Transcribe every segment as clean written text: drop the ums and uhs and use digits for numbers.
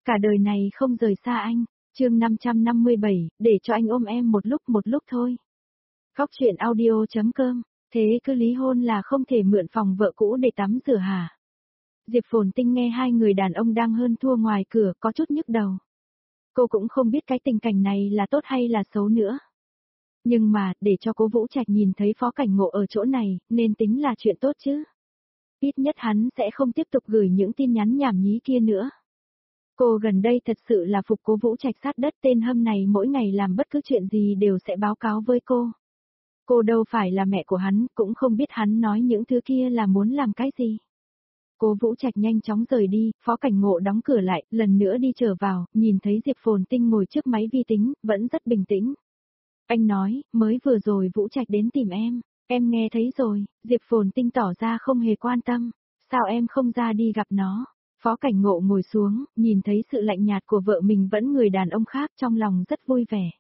cả đời này không rời xa anh. Chương 557, để cho anh ôm em một lúc thôi. Góc truyện audio.com, thế cứ lý hôn là không thể mượn phòng vợ cũ để tắm rửa hả? Diệp Phồn Tinh nghe hai người đàn ông đang hơn thua ngoài cửa có chút nhức đầu. Cô cũng không biết cái tình cảnh này là tốt hay là xấu nữa. Nhưng mà, để cho Cố Vũ Trạch nhìn thấy Phó Cảnh Ngộ ở chỗ này, nên tính là chuyện tốt chứ. Ít nhất hắn sẽ không tiếp tục gửi những tin nhắn nhảm nhí kia nữa. Cô gần đây thật sự là phục Cố Vũ Trạch sát đất, tên hâm này mỗi ngày làm bất cứ chuyện gì đều sẽ báo cáo với cô. Cô đâu phải là mẹ của hắn, cũng không biết hắn nói những thứ kia là muốn làm cái gì. Cố Vũ Trạch nhanh chóng rời đi, Phó Cảnh Ngộ đóng cửa lại, lần nữa đi trở vào, nhìn thấy Diệp Phồn Tinh ngồi trước máy vi tính, vẫn rất bình tĩnh. Anh nói, mới vừa rồi Vũ Trạch đến tìm em nghe thấy rồi. Diệp Phồn Tinh tỏ ra không hề quan tâm. Sao em không ra đi gặp nó? Phó Cảnh Ngộ ngồi xuống, nhìn thấy sự lạnh nhạt của vợ mình vẫn người đàn ông khác, trong lòng rất vui vẻ.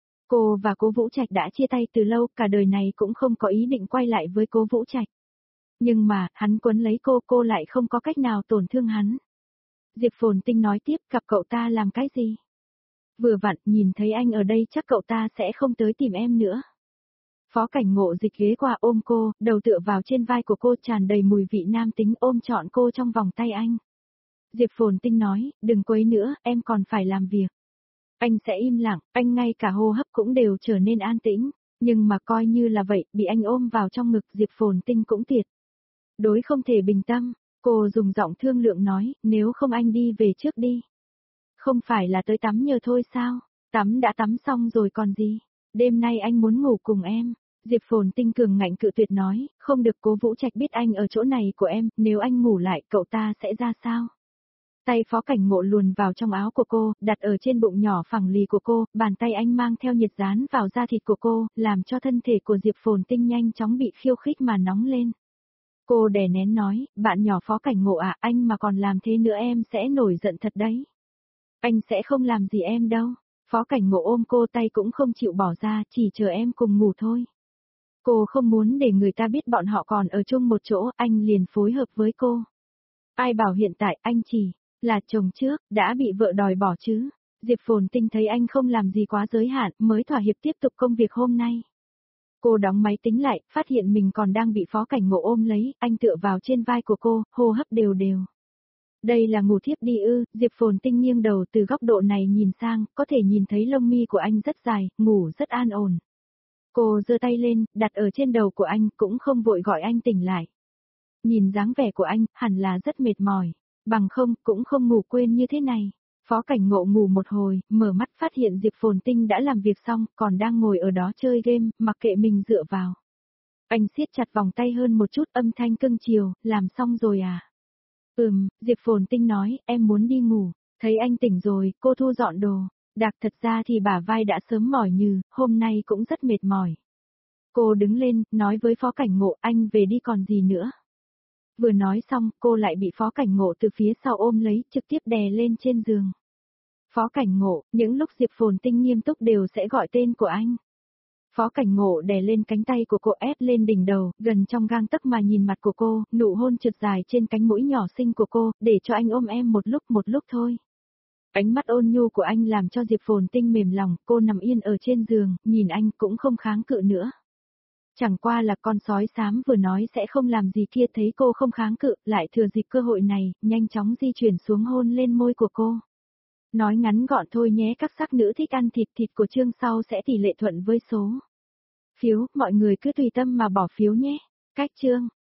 Cô và Cố Vũ Trạch đã chia tay từ lâu, cả đời này cũng không có ý định quay lại với Cố Vũ Trạch. Nhưng mà, hắn quấn lấy cô lại không có cách nào tổn thương hắn. Diệp Phồn Tinh nói tiếp, gặp cậu ta làm cái gì? Vừa vặn, nhìn thấy anh ở đây chắc cậu ta sẽ không tới tìm em nữa. Phó Cảnh Ngộ dịch ghế qua ôm cô, đầu tựa vào trên vai của cô tràn đầy mùi vị nam tính, ôm trọn cô trong vòng tay anh. Diệp Phồn Tinh nói, đừng quấy nữa, em còn phải làm việc. Anh sẽ im lặng, anh ngay cả hô hấp cũng đều trở nên an tĩnh, nhưng mà coi như là vậy, bị anh ôm vào trong ngực Diệp Phồn Tinh cũng tiệt. Đối không thể bình tâm, cô dùng giọng thương lượng nói, nếu không anh đi về trước đi. Không phải là tới tắm nhờ thôi sao? Tắm đã tắm xong rồi còn gì? Đêm nay anh muốn ngủ cùng em. Diệp Phồn Tinh cường ngạnh cự tuyệt nói, không được. Cố Vũ Trạch biết anh ở chỗ này của em, nếu anh ngủ lại cậu ta sẽ ra sao? Tay Phó Cảnh Ngộ luồn vào trong áo của cô, đặt ở trên bụng nhỏ phẳng lì của cô, bàn tay anh mang theo nhiệt dán vào da thịt của cô, làm cho thân thể của Diệp Phồn Tinh nhanh chóng bị khiêu khích mà nóng lên. Cô đè nén nói, bạn nhỏ Phó Cảnh Ngộ à, anh mà còn làm thế nữa em sẽ nổi giận thật đấy. Anh sẽ không làm gì em đâu. Phó Cảnh Ngộ ôm cô, tay cũng không chịu bỏ ra, chỉ chờ em cùng ngủ thôi. Cô không muốn để người ta biết bọn họ còn ở chung một chỗ, anh liền phối hợp với cô. Ai bảo hiện tại anh chỉ là chồng trước, đã bị vợ đòi bỏ chứ. Diệp Phồn Tinh thấy anh không làm gì quá giới hạn, mới thỏa hiệp tiếp tục công việc hôm nay. Cô đóng máy tính lại, phát hiện mình còn đang bị Phó Cảnh Ngộ ôm lấy, anh tựa vào trên vai của cô, hô hấp đều đều. Đây là ngủ thiếp đi ư? Diệp Phồn Tinh nghiêng đầu từ góc độ này nhìn sang, có thể nhìn thấy lông mi của anh rất dài, ngủ rất an ổn. Cô giơ tay lên, đặt ở trên đầu của anh, cũng không vội gọi anh tỉnh lại. Nhìn dáng vẻ của anh, hẳn là rất mệt mỏi, bằng không, cũng không ngủ quên như thế này. Phó Cảnh Ngộ ngủ một hồi, mở mắt phát hiện Diệp Phồn Tinh đã làm việc xong, còn đang ngồi ở đó chơi game, mặc kệ mình dựa vào. Anh siết chặt vòng tay hơn một chút, âm thanh cưng chiều, làm xong rồi à? Diệp Phồn Tinh nói, em muốn đi ngủ. Thấy anh tỉnh rồi, cô thu dọn đồ. Thật ra thì bả vai đã sớm mỏi nhừ, hôm nay cũng rất mệt mỏi. Cô đứng lên, nói với Phó Cảnh Ngộ, anh về đi còn gì nữa. Vừa nói xong, cô lại bị Phó Cảnh Ngộ từ phía sau ôm lấy, trực tiếp đè lên trên giường. Phó Cảnh Ngộ, những lúc Diệp Phồn Tinh nghiêm túc đều sẽ gọi tên của anh. Phó Cảnh Ngộ đè lên cánh tay của cô, ép lên đỉnh đầu, gần trong gang tấc mà nhìn mặt của cô, nụ hôn trượt dài trên cánh mũi nhỏ xinh của cô, để cho anh ôm em một lúc thôi. Ánh mắt ôn nhu của anh làm cho Diệp Phồn Tinh mềm lòng, cô nằm yên ở trên giường, nhìn anh cũng không kháng cự nữa. Chẳng qua là con sói xám vừa nói sẽ không làm gì kia thấy cô không kháng cự, lại thừa dịp cơ hội này, nhanh chóng di chuyển xuống hôn lên môi của cô. Nói ngắn gọn thôi nhé, các sắc nữ thích ăn thịt của chương sau sẽ tỷ lệ thuận với số phiếu, mọi người cứ tùy tâm mà bỏ phiếu nhé. Cách chương